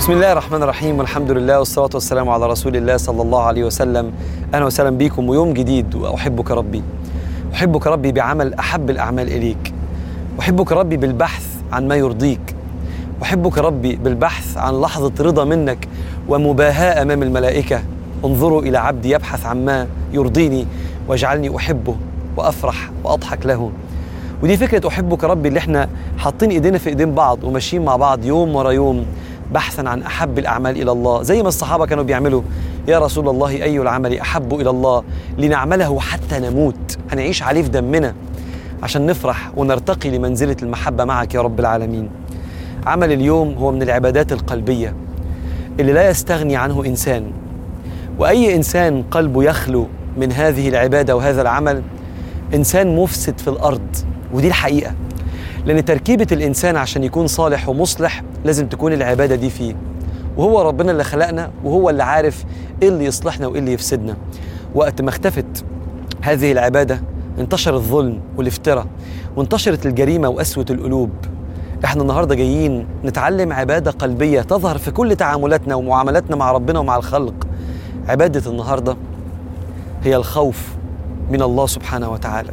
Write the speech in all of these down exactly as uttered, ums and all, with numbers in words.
بسم الله الرحمن الرحيم، والحمد لله والصلاة والسلام على رسول الله صلى الله عليه وسلم. أهلا وسهلا بكم ويوم جديد. وأحبك ربي، أحبك ربي بعمل أحب الأعمال إليك، أحبك ربي بالبحث عن ما يرضيك، أحبك ربي بالبحث عن لحظة رضا منك ومباهاة أمام الملائكة. انظروا إلى عبدي يبحث عن ما يرضيني واجعلني أحبه وأفرح وأضحك له. ودي فكرة أحبك ربي اللي احنا حاطين إيدينا في إيدين بعض وماشيين مع بعض يوم ورا يوم بحثا عن أحب الأعمال إلى الله، زي ما الصحابة كانوا بيعملوا. يا رسول الله، أي العمل أحب إلى الله لنعمله حتى نموت، هنعيش عليه في دمنا عشان نفرح ونرتقي لمنزلة المحبة معك يا رب العالمين. عمل اليوم هو من العبادات القلبية اللي لا يستغني عنه إنسان، وأي إنسان قلبه يخلو من هذه العبادة وهذا العمل إنسان مفسد في الأرض. ودي الحقيقة، لأن تركيبة الإنسان عشان يكون صالح ومصلح لازم تكون العبادة دي فيه، وهو ربنا اللي خلقنا وهو اللي عارف إيه اللي يصلحنا وإيه اللي يفسدنا. وقت ما اختفت هذه العبادة انتشر الظلم والافتراء وانتشرت الجريمة وقسوة القلوب. احنا النهاردة جايين نتعلم عبادة قلبية تظهر في كل تعاملاتنا ومعاملاتنا مع ربنا ومع الخلق. عبادة النهاردة هي الخوف من الله سبحانه وتعالى،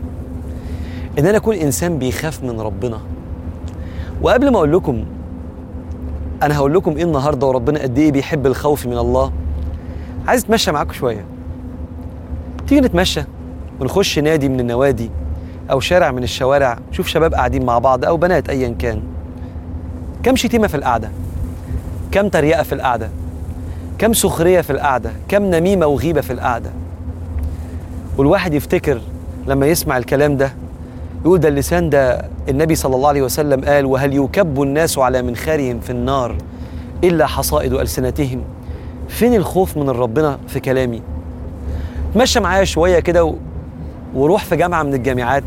إن أنا أكون إنسان بيخاف من ربنا. وقبل ما أقول لكم أنا هقول لكم إيه النهاردة وربنا قد إيه بيحب الخوف من الله، عايز أتمشى معاكم شوية. تيجي نتمشى ونخش نادي من النوادي أو شارع من الشوارع، شوف شباب قاعدين مع بعض أو بنات أيا كان، كم شتيمة في القعدة، كم تريقة في القعدة، كم سخرية في القعدة، كم نميمة وغيبة في القعدة. والواحد يفتكر لما يسمع الكلام ده يقول ده اللسان ده النبي صلى الله عليه وسلم قال: وهل يكب الناس على منخارهم في النار إلا حصائد ألسنتهم. فين الخوف من ربنا في كلامي؟ تمشى معايا شوية كده و... وروح في جامعة من الجامعات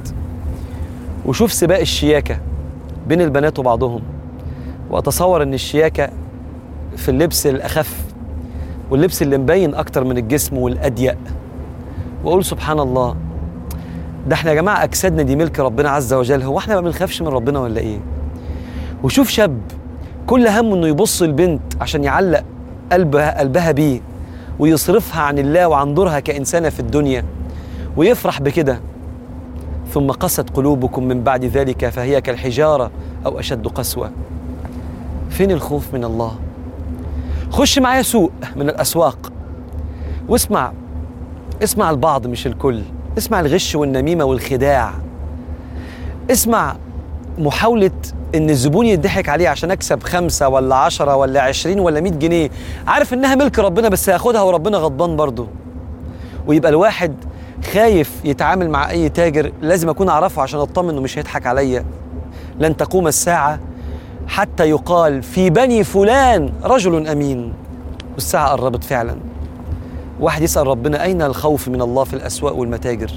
وشوف سباق الشياكة بين البنات وبعضهم، وأتصور أن الشياكة في اللبس الأخف واللبس اللي مبين أكتر من الجسم والأضيق، وأقول سبحان الله، ده احنا يا جماعة أجسادنا دي ملك ربنا عز وجل، هو احنا ما بنخافش من ربنا ولا ايه؟ وشوف شاب كل همه انه يبص البنت عشان يعلق قلبها قلبها بيه ويصرفها عن الله وعن دورها كإنسانة في الدنيا ويفرح بكده. ثم قست قلوبكم من بعد ذلك فهي كالحجارة أو أشد قسوة. فين الخوف من الله؟ خش معايا سوق من الأسواق واسمع اسمع البعض مش الكل، اسمع الغش والنميمة والخداع، اسمع محاولة ان الزبون يضحك عليه عشان اكسب خمسة ولا عشرة ولا عشرين ولا مئة جنيه، عارف انها ملك ربنا بس هياخدها وربنا غضبان برضه. ويبقى الواحد خايف يتعامل مع اي تاجر، لازم اكون اعرفه عشان اطمن انه مش هيضحك عليا. لن تقوم الساعة حتى يقال في بني فلان رجل امين. والساعة قربت فعلا. واحد يسأل ربنا أين الخوف من الله في الأسواق والمتاجر؟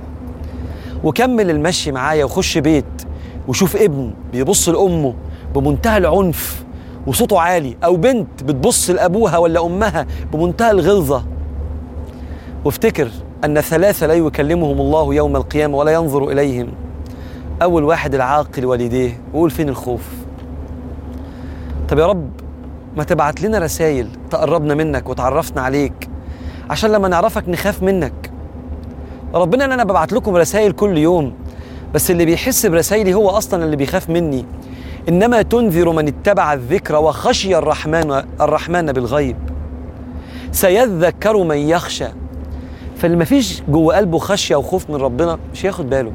وكمل المشي معايا وخش بيت وشوف ابن بيبص لأمه بمنتهى العنف وصوته عالي، أو بنت بتبص لأبوها ولا أمها بمنتهى الغلظة، وافتكر أن ثلاثة لا يكلمهم الله يوم القيامة ولا ينظر إليهم. أول واحد العاقل والديه. وقول فين الخوف؟ طب يا رب ما تبعت لنا رسائل تقربنا منك وتعرفنا عليك عشان لما نعرفك نخاف منك. ربنا ان انا ببعت لكم رسائل كل يوم، بس اللي بيحس برسائلي هو اصلا اللي بيخاف مني. انما تنذر من اتبع الذكر وخشي الرحمن الرحمن بالغيب سيذكر من يخشى. فاللي ما فيش جوه قلبه خشيه وخوف من ربنا مش هياخد باله.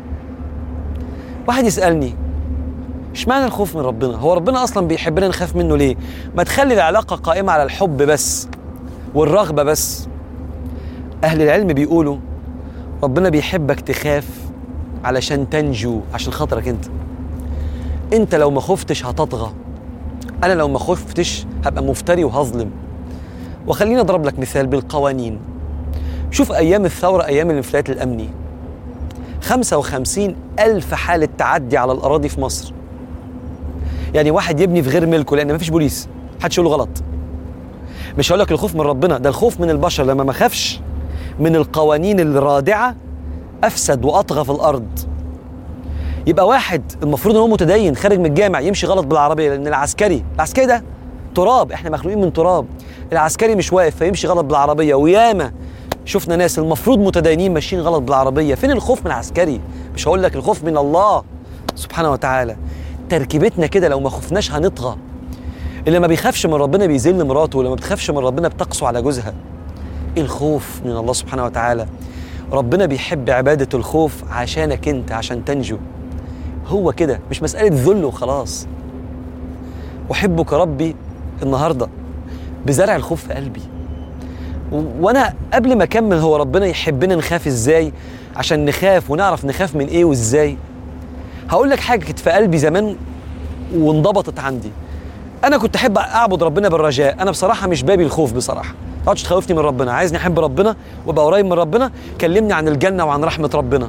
واحد يسالني اشمعنى الخوف من ربنا؟ هو ربنا اصلا بيحبنا نخاف منه ليه؟ ما تخلي العلاقه قائمه على الحب بس والرغبه بس. أهل العلم بيقولوا ربنا بيحبك تخاف علشان تنجو، عشان خاطرك انت. انت لو ما خفتش هتطغى، انا لو ما خفتش هبقى مفتري وهظلم. وخليني اضرب لك مثال بالقوانين. شوف ايام الثورة، ايام الانفلات الامني، خمسة وخمسين ألف حالة تعدي على الأراضي في مصر. يعني واحد يبني في غير ملكه لأن ما فيش بوليس، محدش يقول له غلط. مش هقول لك الخوف من ربنا، ده الخوف من البشر. لما ما خافش من القوانين الرادعة أفسد وأطغى في الأرض. يبقى واحد المفروض ان هو متدين خارج من الجامع يمشي غلط بالعربيه، لان العسكري العسكري ده تراب، احنا مخلوقين من تراب. العسكري مش واقف فيمشي غلط بالعربيه، وياما شفنا ناس المفروض متدينين ماشيين غلط بالعربيه. فين الخوف من العسكري؟ مش هقول لك الخوف من الله سبحانه وتعالى. تركيبتنا كده لو ما خفناش هنطغى. اللي ما بيخافش من ربنا بيذل مراته، واللي ما بتخافش من ربنا بتقسو على جوزها. الخوف من الله سبحانه وتعالى. ربنا بيحب عبادة الخوف عشانك انت، عشان تنجو. هو كده، مش مسألة ذل وخلاص. أحبك ربي النهاردة بزرع الخوف في قلبي. وانا قبل ما اكمل هو ربنا يحبنا نخاف ازاي، عشان نخاف ونعرف نخاف من ايه وازاي، هقول لك حاجة كانت في قلبي زمان وانضبطت عندي. انا كنت احب اعبد ربنا بالرجاء. انا بصراحة مش بابي الخوف بصراحة، ما تقعدش تخوفني من ربنا. عايزني احب ربنا وابقى قريب من ربنا، كلمني عن الجنة وعن رحمة ربنا.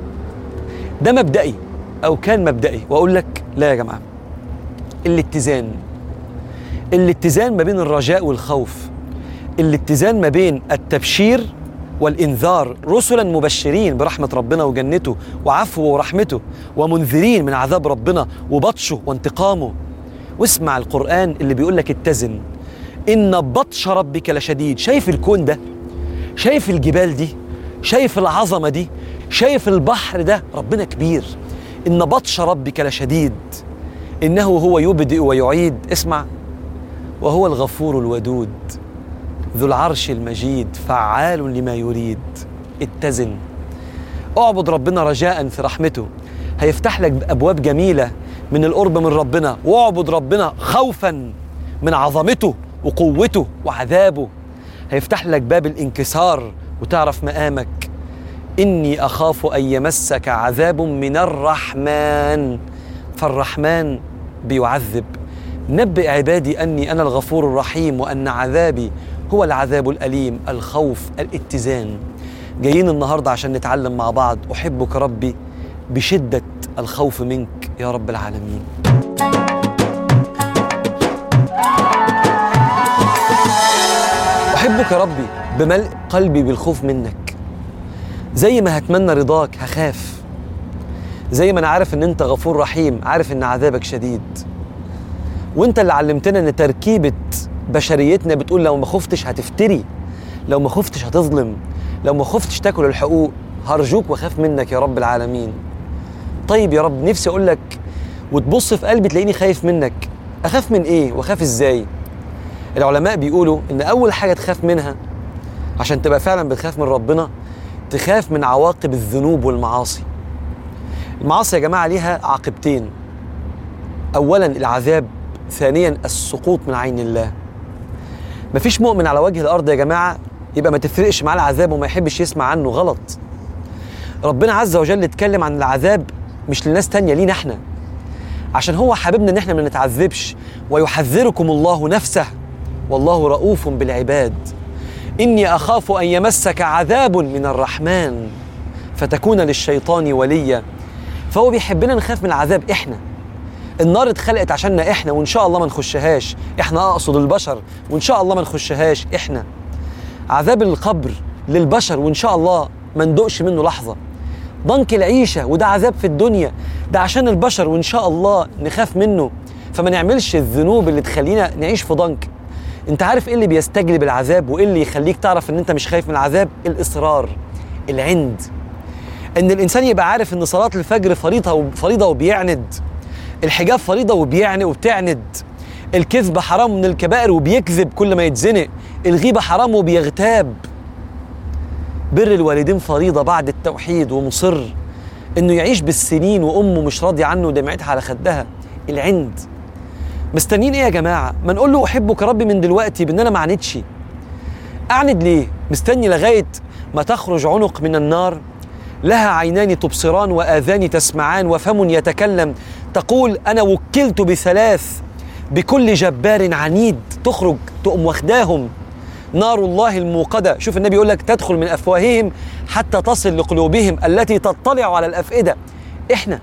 ده مبدئي او كان مبدئي. واقول لك لا يا جماعة، الاتزان الاتزان ما بين الرجاء والخوف، الاتزان ما بين التبشير والإنذار. رسلا مبشرين برحمة ربنا وجنته وعفوه ورحمته، ومنذرين من عذاب ربنا وبطشه وانتقامه. واسمع القرآن اللي بيقول لك اتزن، إن بطش ربك لشديد. شايف الكون ده؟ شايف الجبال دي؟ شايف العظمة دي؟ شايف البحر ده؟ ربنا كبير. إن بطش ربك لشديد إنه هو يبدئ ويعيد. اسمع، وهو الغفور الودود ذو العرش المجيد فعال لما يريد. اتزن، اعبد ربنا رجاء في رحمته، هيفتح لك أبواب جميلة من القرب من ربنا. واعبد ربنا خوفا من عظمته وقوته وعذابه، هيفتح لك باب الانكسار وتعرف مقامك. إني أخاف أن يمسك عذاب من الرحمن، فالرحمن بيعذب. نبئ عبادي أني أنا الغفور الرحيم وأن عذابي هو العذاب الأليم. الخوف، الاتزان. جايين النهاردة عشان نتعلم مع بعض. أحبك ربي بشدة الخوف منك يا رب العالمين. أحبك ربي بملء قلبي بالخوف منك. زي ما هتمنى رضاك هخاف. زي ما أنا عارف أن أنت غفور رحيم، عارف أن عذابك شديد. وأنت اللي علمتنا أن تركيبة بشريتنا بتقول لو ما خفتش هتفتري، لو ما خفتش هتظلم، لو ما خفتش تاكل الحقوق. هرجوك وخاف منك يا رب العالمين. طيب يا رب، نفسي أقول لك وتبص في قلبي تلاقيني خايف منك. أخاف من إيه وأخاف إزاي؟ العلماء بيقولوا إن أول حاجة تخاف منها عشان تبقى فعلا بتخاف من ربنا، تخاف من عواقب الذنوب والمعاصي. المعاصي يا جماعة ليها عاقبتين: أولا العذاب، ثانيا السقوط من عين الله. مفيش مؤمن على وجه الأرض يا جماعة يبقى ما تفرقش معاه العذاب وما يحبش يسمع عنه. غلط. ربنا عز وجل اتكلم عن العذاب مش لناس تانية، لينا احنا، عشان هو حاببنا ان احنا ما نتعذبش. ويحذركم الله نفسه والله رؤوف بالعباد. إني أخاف أن يمسك عذاب من الرحمن فتكون للشيطان وليا. فهو بيحبنا نخاف من العذاب. احنا النار اتخلقت عشاننا احنا، وان شاء الله ما نخشهاش. احنا اقصد البشر، وان شاء الله ما نخشهاش احنا. عذاب القبر للبشر وان شاء الله ما ندقش منه لحظة. ضنك العيشة وده عذاب في الدنيا، ده عشان البشر وان شاء الله نخاف منه. فما نعملش الذنوب اللي تخلينا نعيش في ضنك. انت عارف ايه اللي بيستجلب العذاب وايه اللي يخليك تعرف ان انت مش خايف من العذاب؟ الاصرار، العند. ان الانسان يبقى عارف ان صلاة الفجر فريضة فريضة وبيعند، الحجاب فريضة وبيعني وبتعند، الكذب حرام من الكبائر وبيكذب كل ما يتزنق، الغيبة حرام وبيغتاب، بر الوالدين فريضة بعد التوحيد ومصر انه يعيش بالسنين وامه مش راضية عنه ودمعتها على خدها. العند. مستنيين ايه يا جماعة؟ ما نقول له احبك ربي من دلوقتي بان انا ما عاندش. اعند ليه؟ مستني لغاية ما تخرج عنق من النار لها عينان تبصران وآذان تسمعان وفم يتكلم تقول أنا وكلت بثلاث بكل جبار عنيد، تخرج تقوم واخداهم نار الله الموقدة. شوف النبي يقول لك تدخل من أفواههم حتى تصل لقلوبهم التي تطلع على الأفئدة. إحنا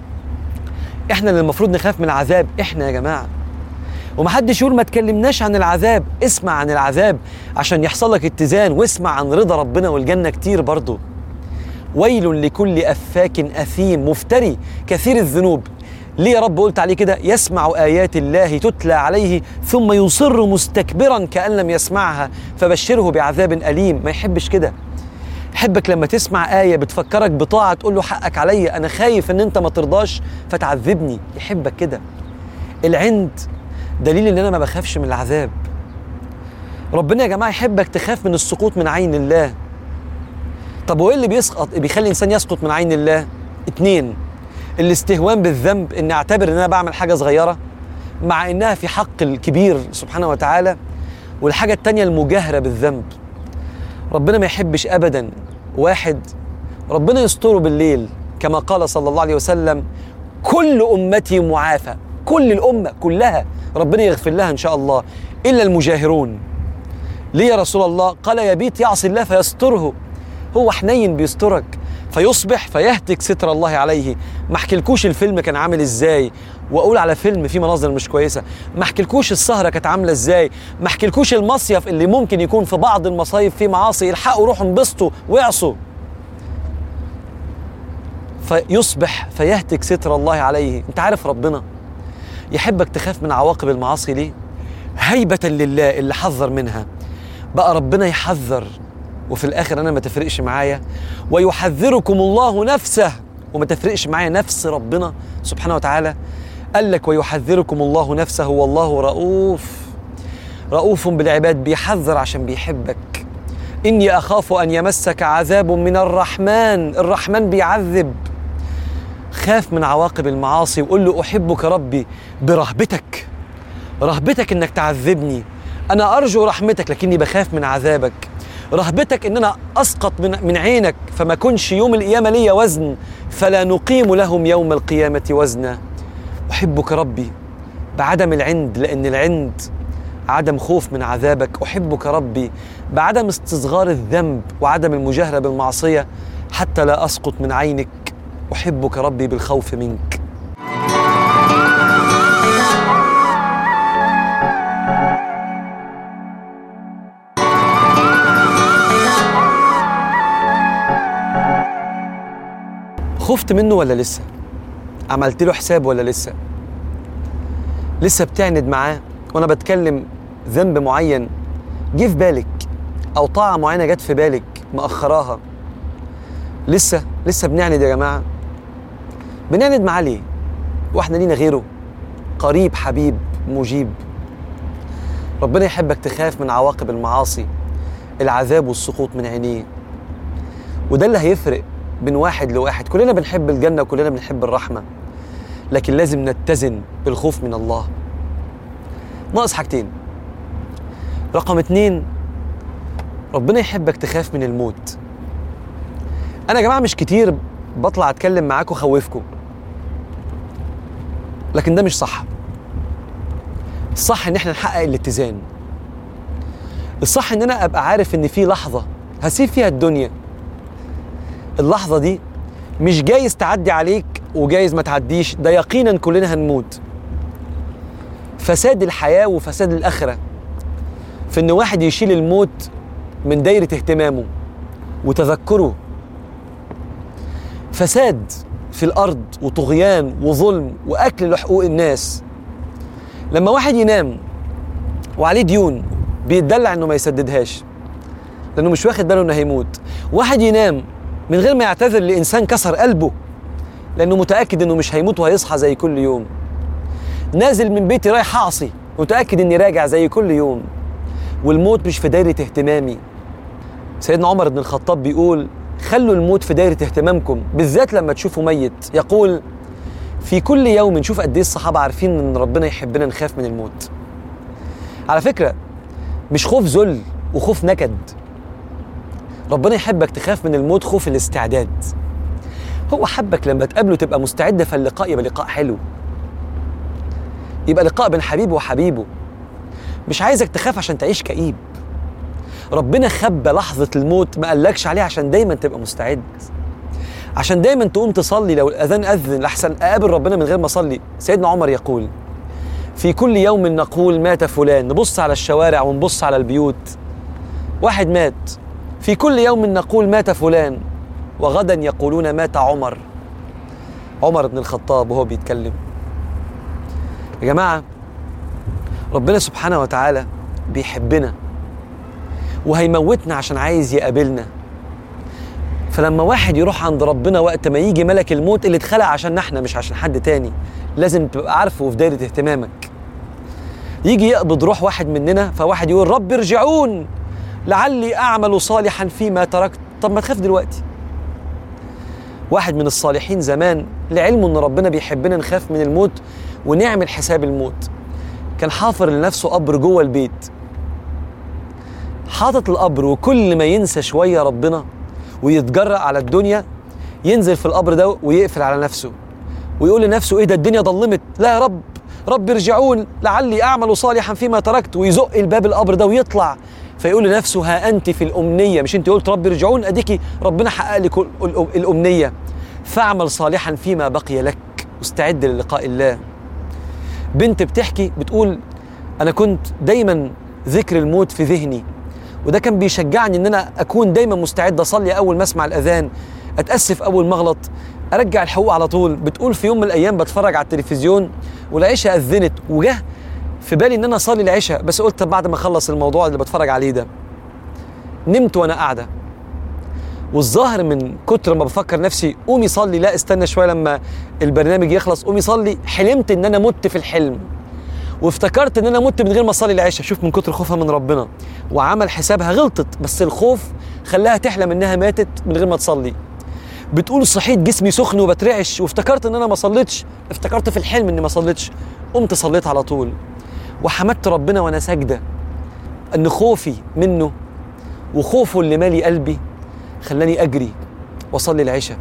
إحنا اللي المفروض نخاف من العذاب. إحنا يا جماعة. ومحدش يقول ما تكلمناش عن العذاب. اسمع عن العذاب عشان يحصل لك اتزان، واسمع عن رضا ربنا والجنة كتير برضو. ويل لكل أفاك أثيم مفتري كثير الذنوب. ليه يا رب قلت عليه كده؟ يسمع آيات الله تتلى عليه ثم يصر مستكبرا كأن لم يسمعها فبشره بعذاب أليم. ما يحبش كده. يحبك لما تسمع آية بتفكرك بطاعة تقول له حقك عليا، أنا خايف إن أنت ما ترضاش فتعذبني. يحبك كده. العند دليل إن أنا ما بخافش من العذاب. ربنا يا جماعة يحبك تخاف من السقوط من عين الله. طب وإيه اللي بيسقط بيخلي الإنسان يسقط من عين الله؟ اتنين: الاستهوان بالذنب، إن أعتبر إن أنا بعمل حاجة صغيرة مع إنها في حق الكبير سبحانه وتعالى. والحاجة التانية المجاهرة بالذنب. ربنا ما يحبش أبدا واحد ربنا يستره بالليل، كما قال صلى الله عليه وسلم: كل أمتي معافى. كل الأمة كلها ربنا يغفر لها إن شاء الله إلا المجاهرون. ليه يا رسول الله؟ قال: يبيت يعصي الله فيستره. هو حنين بيسترك فيصبح فيهتك ستر الله عليه. ما احكيلكوش الفيلم كان عامل ازاي واقول على فيلم فيه مناظر مش كويسه، ما احكيلكوش السهره كانت عامله ازاي، ما احكيلكوش المصيف اللي ممكن يكون في بعض المصايف فيه معاصي، الحقوا روحوا انبسطوا واعصوا. فيصبح فيهتك ستر الله عليه. انت عارف ربنا يحبك تخاف من عواقب المعاصي ليه؟ هيبة لله اللي حذر منها. بقى ربنا يحذر وفي الآخر أنا ما تفرقش معايا، ويحذركم الله نفسه وما تفرقش معايا نفس ربنا سبحانه وتعالى. قال لك: ويحذركم الله نفسه والله رؤوف رؤوف بالعباد. بيحذر عشان بيحبك. إني أخاف أن يمسك عذاب من الرحمن. الرحمن بيعذب. خاف من عواقب المعاصي وقول له: أحبك ربي برهبتك، رهبتك إنك تعذبني. أنا أرجو رحمتك لكني بخاف من عذابك. رهبتك إن أنا أسقط من, من عينك فما كنش يوم القيامة لي وزن، فلا نقيم لهم يوم القيامة وزنا. أحبك ربي بعدم العند، لأن العند عدم خوف من عذابك. أحبك ربي بعدم استصغار الذنب وعدم المجاهرة بالمعصية حتى لا أسقط من عينك. أحبك ربي بالخوف منك. خفت منه ولا لسه؟ عملت له حساب ولا لسه؟ لسه بتعند معاه وانا بتكلم ذنب معين جه في بالك او طاعة معينة جت في بالك مأخراها؟ لسه لسه بنعند يا جماعة. بنعند معاه ليه؟ واحنا لينا غيره؟ قريب حبيب مجيب. ربنا يحبك تخاف من عواقب المعاصي، العذاب والسقوط من عينيه. وده اللي هيفرق بين واحد لواحد. كلنا بنحب الجنة وكلنا بنحب الرحمة، لكن لازم نتزن بالخوف من الله. ناقص حاجتين. رقم اتنين: ربنا يحبك تخاف من الموت. أنا يا جماعة مش كتير بطلع أتكلم معاكم خوفكم، لكن ده مش صح. الصح إن احنا نحقق الاتزان. الصح إن أنا أبقى عارف إن في لحظة هسيب فيها الدنيا. اللحظة دي مش جايز تعدي عليك وجايز ما تعديش، ده يقينا كلنا هنموت. فساد الحياة وفساد الآخرة في إن واحد يشيل الموت من دايرة اهتمامه وتذكره. فساد في الأرض وطغيان وظلم وأكل لحقوق الناس. لما واحد ينام وعليه ديون بيتدلع إنه ما يسددهاش لأنه مش واخد باله إنه هيموت. واحد ينام من غير ما يعتذر لإنسان كسر قلبه لأنه متأكد إنه مش هيموت وهيصحى زي كل يوم. نازل من بيتي رايح أعصي متأكد إني راجع زي كل يوم، والموت مش في دايرة اهتمامي. سيدنا عمر بن الخطاب بيقول: خلوا الموت في دايرة اهتمامكم، بالذات لما تشوفوا ميت. يقول: في كل يوم. نشوف قد ايه الصحابة عارفين إن ربنا يحبنا نخاف من الموت. على فكرة مش خوف ذل وخوف نكد. ربنا يحبك تخاف من الموت خوف الاستعداد. هو حبك لما تقابله تبقى مستعد، فاللقاء يبقى لقاء حلو، يبقى لقاء بين حبيبه وحبيبه. مش عايزك تخاف عشان تعيش كئيب. ربنا خبى لحظة الموت ما قالكش عليها عشان دايما تبقى مستعد، عشان دايما تقوم تصلي لو الأذان أذن لحسن أقابل ربنا من غير ما أصلي. سيدنا عمر يقول: في كل يوم نقول مات فلان. نبص على الشوارع ونبص على البيوت، واحد مات. في كل يوم نقول مات فلان، وغدا يقولون مات عمر. عمر بن الخطاب وهو بيتكلم يا جماعة ربنا سبحانه وتعالى بيحبنا وهيموتنا عشان عايز يقابلنا. فلما واحد يروح عند ربنا وقت ما يجي ملك الموت اللي اتخلق عشان احنا مش عشان حد تاني، لازم تبقى عارفه وفي دايرة اهتمامك. يجي يقبض روح واحد مننا فواحد يقول رب ارجعون لعلي أعمل صالحا فيما تركت. طب ما تخاف دلوقتي. واحد من الصالحين زمان لعلمه ان ربنا بيحبنا نخاف من الموت ونعمل حساب الموت، كان حافر لنفسه قبر جوه البيت، حاطط القبر، وكل ما ينسى شوية ربنا ويتجرأ على الدنيا ينزل في القبر ده ويقفل على نفسه ويقول لنفسه ايه ده الدنيا ضلمت، لا يا رب رب ارجعون لعلي أعمل صالحا فيما تركت، ويزق الباب القبر ده ويطلع فيقول لنفسه ها أنت في الأمنية، مش أنت قلت رب ارجعون، أديكي ربنا حقق لك الأمنية، فاعمل صالحا فيما بقي لك واستعد للقاء الله. بنت بتحكي بتقول أنا كنت دايما ذكر الموت في ذهني، وده كان بيشجعني ان انا اكون دايما مستعد اصلي اول ما اسمع الاذان، اتاسف اول ما اغلط، ارجع الحقوق على طول. بتقول في يوم من الايام بتفرج على التلفزيون والعشاء اذنت وجه في بالي ان انا اصلي العشاء، بس قلت بعد ما اخلص الموضوع اللي بتفرج عليه ده. نمت وانا قاعده، والظاهر من كتر ما بفكر نفسي قومي صلي، لا استنى شويه لما البرنامج يخلص قومي صلي، حلمت ان انا مت في الحلم وافتكرت ان انا مت من غير ما اصلي العشاء. شوف من كتر خوفها من ربنا وعمل حسابها، غلطت بس الخوف خلاها تحلم انها ماتت من غير ما تصلي. بتقول صحيت جسمي سخن وبترعش وافتكرت ان انا ما صليتش، افتكرت في الحلم اني ما صليتش، قمت صليت على طول وحمدت ربنا وانا ساجده ان خوفي منه وخوفه اللي مالي قلبي خلاني اجري واصلي العشاء.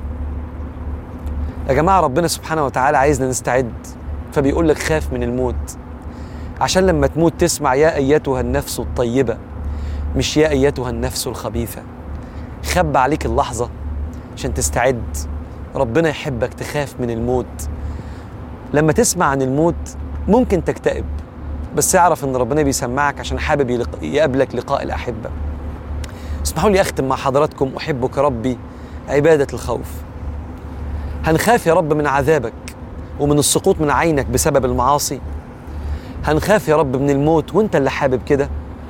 يا جماعه ربنا سبحانه وتعالى عايزنا نستعد، فبيقول لك خاف من الموت عشان لما تموت تسمع يا أيتها النفس الطيبة، مش يا أيتها النفس الخبيثة. خب عليك اللحظة عشان تستعد. ربنا يحبك تخاف من الموت. لما تسمع عن الموت ممكن تكتئب، بس اعرف ان ربنا بيسمعك عشان حابب يقابلك لقاء الأحبة. اسمحوا لي أختم مع حضراتكم أحبك ربي عبادة الخوف. هنخاف يا رب من عذابك ومن السقوط من عينك بسبب المعاصي، هنخاف يا رب من الموت وانت اللي حابب كده.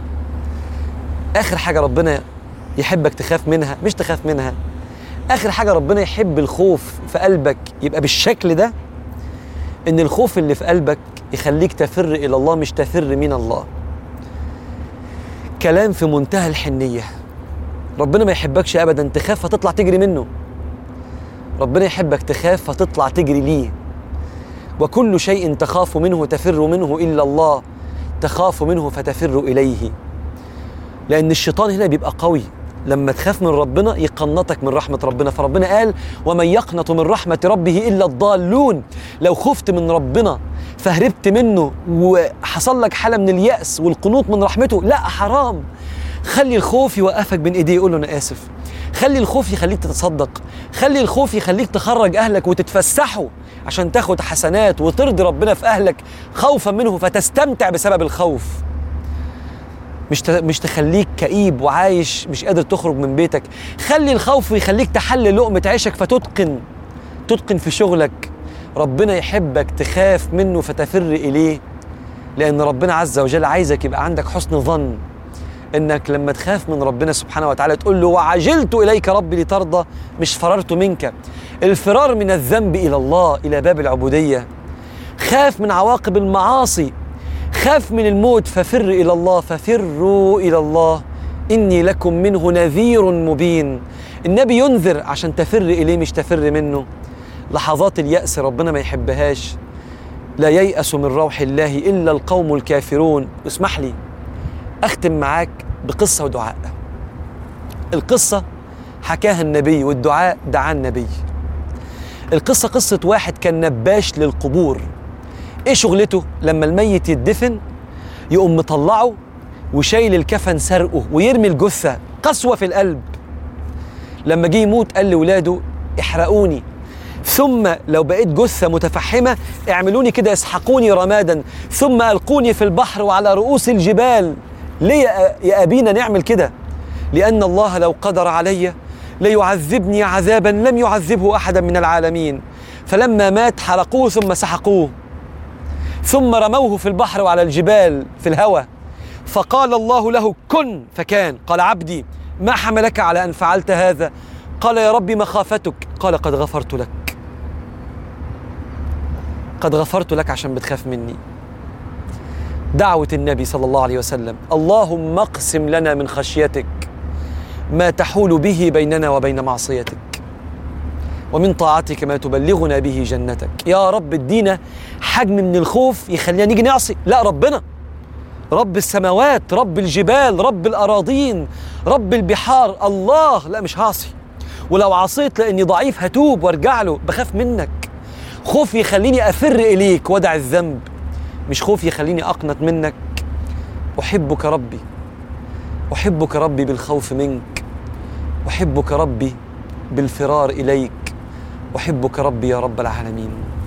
آخر حاجة ربنا يحبك تخاف منها، مش تخاف منها، آخر حاجة ربنا يحب الخوف في قلبك يبقى بالشكل ده، إن الخوف اللي في قلبك يخليك تفر إلى الله مش تفر من الله. كلام في منتهى الحنية. ربنا ما يحبكش أبدا تخاف فتطلع تجري منه، ربنا يحبك تخاف فتطلع تجري ليه. وكل شيء تخاف منه تفر منه إلا الله، تخاف منه فتفر إليه. لأن الشيطان هنا بيبقى قوي، لما تخاف من ربنا يقنطك من رحمة ربنا. فربنا قال ومن يقنط من رحمة ربه إلا الضالون. لو خفت من ربنا فهربت منه وحصل لك حالة من اليأس والقنوط من رحمته، لا حرام. خلي الخوف يوقفك بين إيديه يقول له أنا آسف. خلي الخوف يخليك تتصدق، خلي الخوف يخليك تخرج أهلك وتتفسحوا عشان تاخد حسنات وترضي ربنا في أهلك خوفا منه فتستمتع بسبب الخوف. مش مش تخليك كئيب وعايش مش قادر تخرج من بيتك. خلي الخوف يخليك تحل لقمة عيشك فتتقن تتقن في شغلك. ربنا يحبك تخاف منه فتفر إليه، لأن ربنا عز وجل عايزك يبقى عندك حسن ظن إنك لما تخاف من ربنا سبحانه وتعالى تقول له وعجلت إليك ربي لترضى، مش فررت منك. الفرار من الذنب إلى الله، إلى باب العبودية. خاف من عواقب المعاصي، خاف من الموت ففر إلى الله، ففروا إلى الله إني لكم منه نذير مبين. النبي ينذر عشان تفر إليه مش تفر منه. لحظات اليأس ربنا ما يحبهاش. لا ييأس من روح الله إلا القوم الكافرون. اسمح لي أختم معاك بقصة ودعاء. القصة حكاها النبي والدعاء دعا النبي. القصة قصة واحد كان نباش للقبور. ايه شغلته؟ لما الميت يدفن يقوم مطلعه وشايل الكفن سرقه ويرمي الجثة، قسوة في القلب. لما جه يموت قال لولاده احرقوني، ثم لو بقيت جثة متفحمة اعملوني كده يسحقوني رمادا، ثم ألقوني في البحر وعلى رؤوس الجبال. ليه يا أبينا نعمل كده؟ لأن الله لو قدر علي ليعذبني عذابا لم يعذبه أحدا من العالمين. فلما مات حرقوه ثم سحقوه. ثم رموه في البحر وعلى الجبال في الهوى، فقال الله له كن فكان. قال عبدي ما حملك على أن فعلت هذا؟ قال يا ربي مخافتك. قال قد غفرت لك، قد غفرت لك عشان بتخاف مني. دعوة النبي صلى الله عليه وسلم: اللهم اقسم لنا من خشيتك ما تحول به بيننا وبين معصيتك، ومن طاعتك ما تبلغنا به جنتك. يا رب ادينا حجم من الخوف يخلينا نيجي نعصي. لا، ربنا رب السماوات، رب الجبال، رب الأراضين، رب البحار، الله. لا مش هعصي، ولو عصيت لأني ضعيف هتوب وارجع له. بخاف منك، خوف يخليني أفر إليك وادع الذنب، مش خوف يخليني أقنط منك. أحبك ربي، أحبك ربي بالخوف منك، أحبك ربي بالفرار إليك، أحبك ربي يا رب العالمين.